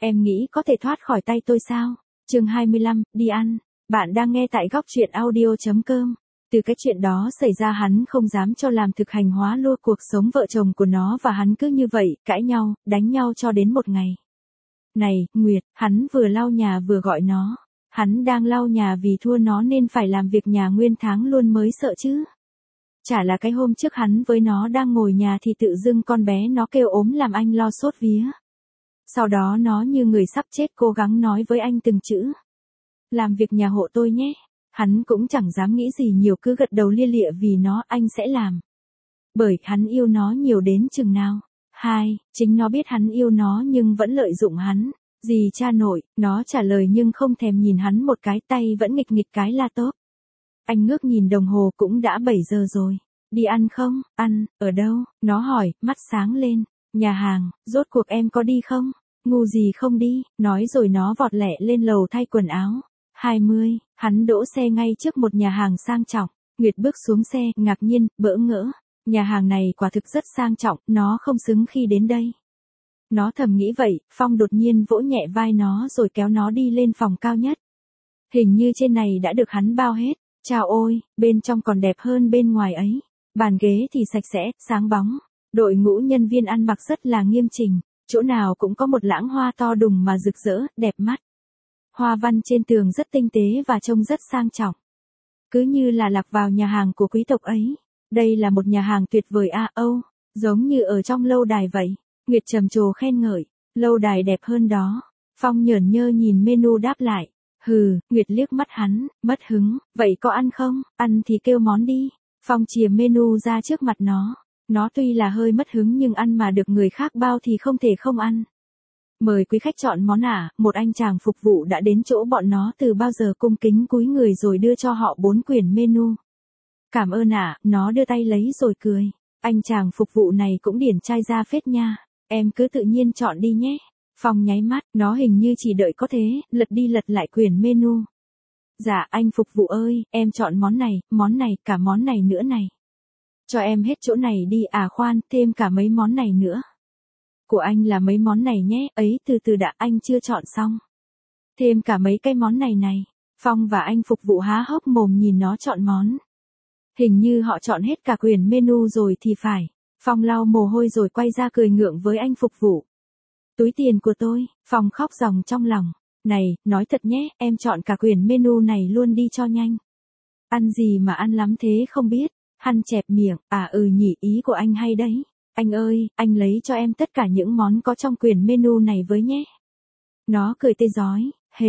Em nghĩ có thể thoát khỏi tay tôi sao? Chương 25, đi ăn. Bạn đang nghe tại góc truyện audio.com. Từ cái chuyện đó xảy ra hắn không dám cho làm thực hành hóa lua cuộc sống vợ chồng của nó và hắn cứ như vậy, cãi nhau, đánh nhau cho đến một ngày. Này, Nguyệt, hắn vừa lau nhà vừa gọi nó. Hắn đang lau nhà vì thua nó nên phải làm việc nhà nguyên tháng luôn mới sợ chứ. Chả là cái hôm trước hắn với nó đang ngồi nhà thì tự dưng con bé nó kêu ốm làm anh lo sốt vía. Sau đó nó như người sắp chết cố gắng nói với anh từng chữ. Làm việc nhà hộ tôi nhé. Hắn cũng chẳng dám nghĩ gì nhiều cứ gật đầu lia lịa vì nó anh sẽ làm. Bởi hắn yêu nó nhiều đến chừng nào. Chính nó biết hắn yêu nó nhưng vẫn lợi dụng hắn. Dì cha nội, nó trả lời nhưng không thèm nhìn hắn một cái, tay vẫn nghịch nghịch cái laptop. Anh ngước nhìn đồng hồ cũng đã 7 giờ rồi. Đi ăn không? Ăn, ở đâu? Nó hỏi, mắt sáng lên. Nhà hàng, rốt cuộc em có đi không? Ngu gì không đi, nói rồi nó vọt lẹ lên lầu thay quần áo. 20, hắn đỗ xe ngay trước một nhà hàng sang trọng. Nguyệt bước xuống xe, ngạc nhiên, bỡ ngỡ. Nhà hàng này quả thực rất sang trọng, nó không xứng khi đến đây. Nó thầm nghĩ vậy, Phong đột nhiên vỗ nhẹ vai nó rồi kéo nó đi lên phòng cao nhất. Hình như trên này đã được hắn bao hết. Chao ôi, bên trong còn đẹp hơn bên ngoài ấy. Bàn ghế thì sạch sẽ, sáng bóng. Đội ngũ nhân viên ăn mặc rất là nghiêm chỉnh. Chỗ nào cũng có một lẵng hoa to đùng mà rực rỡ, đẹp mắt. Hoa văn trên tường rất tinh tế và trông rất sang trọng. Cứ như là lạc vào nhà hàng của quý tộc ấy. Đây là một nhà hàng tuyệt vời giống như ở trong lâu đài vậy. Nguyệt trầm trồ khen ngợi, lâu đài đẹp hơn đó. Phong nhởn nhơ nhìn menu đáp lại. Hừ, Nguyệt liếc mắt hắn, mất hứng, vậy có ăn không? Ăn thì kêu món đi. Phong chìa menu ra trước mặt nó. Nó tuy là hơi mất hứng nhưng ăn mà được người khác bao thì không thể không ăn. Mời quý khách chọn món ạ. Một anh chàng phục vụ đã đến chỗ bọn nó từ bao giờ cung kính cúi người rồi đưa cho họ 4 quyển menu. Cảm ơn ạ, nó đưa tay lấy rồi cười. Anh chàng phục vụ này cũng điển trai ra phết nha. Em cứ tự nhiên chọn đi nhé. Phong nháy mắt, nó hình như chỉ đợi có thế, lật đi lật lại quyển menu. Dạ anh phục vụ ơi, em chọn món này, cả món này nữa này. Cho em hết chỗ này đi khoan, thêm cả mấy món này nữa. Của anh là mấy món này nhé, ấy từ từ đã anh chưa chọn xong. Thêm cả mấy cái món này này. Phong và anh phục vụ há hốc mồm nhìn nó chọn món. Hình như họ chọn hết cả quyển menu rồi thì phải. Phong lau mồ hôi rồi quay ra cười ngượng với anh phục vụ. Túi tiền của tôi, Phong khóc ròng trong lòng. Này, nói thật nhé, em chọn cả quyển menu này luôn đi cho nhanh. Ăn gì mà ăn lắm thế không biết. Hắn chẹp miệng, nhỉ, ý của anh hay đấy. Anh ơi, anh lấy cho em tất cả những món có trong quyển menu này với nhé. Nó cười tê rói,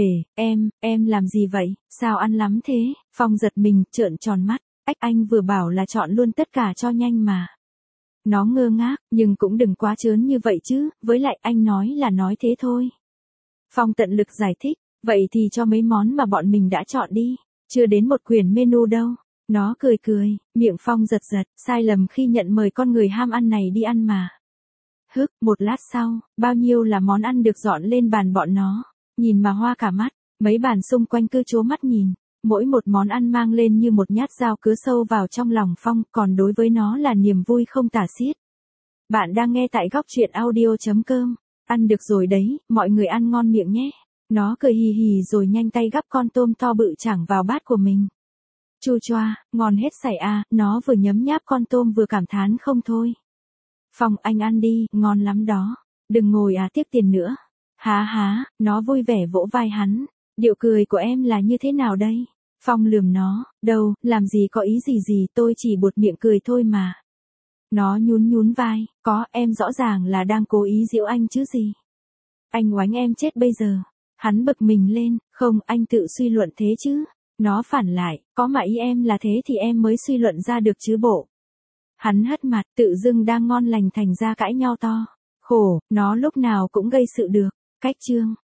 em làm gì vậy, sao ăn lắm thế? Phong giật mình, trợn tròn mắt, anh vừa bảo là chọn luôn tất cả cho nhanh mà. Nó ngơ ngác, nhưng cũng đừng quá trớn như vậy chứ, với lại anh nói là nói thế thôi. Phong tận lực giải thích, vậy thì cho mấy món mà bọn mình đã chọn đi, chưa đến một quyển menu đâu. Nó cười, miệng Phong giật, sai lầm khi nhận mời con người ham ăn này đi ăn mà. Một lát sau, bao nhiêu là món ăn được dọn lên bàn bọn nó, nhìn mà hoa cả mắt, mấy bàn xung quanh cứ trố mắt nhìn, mỗi một món ăn mang lên như một nhát dao cứa sâu vào trong lòng Phong, còn đối với nó là niềm vui không tả xiết. Bạn đang nghe tại góc truyện audio.com, ăn được rồi đấy, mọi người ăn ngon miệng nhé. Nó cười hì hì rồi nhanh tay gắp con tôm to bự chẳng vào bát của mình. Chu choa, ngon hết sảy nó vừa nhấm nháp con tôm vừa cảm thán không thôi. Phong anh ăn đi, ngon lắm đó. Đừng ngồi tiếc tiền nữa. Há, nó vui vẻ vỗ vai hắn. Điệu cười của em là như thế nào đây? Phong lườm nó, đâu, làm gì có ý gì, tôi chỉ buột miệng cười thôi mà. Nó nhún vai, có, em rõ ràng là đang cố ý giễu anh chứ gì. Anh oánh em chết bây giờ. Hắn bực mình lên, không, anh tự suy luận thế chứ. Nó phản lại, có mà ý em là thế thì em mới suy luận ra được chứ bộ. Hắn hất mặt, tự dưng đang ngon lành thành ra cãi nhau to. Khổ, nó lúc nào cũng gây sự được. Cách chương.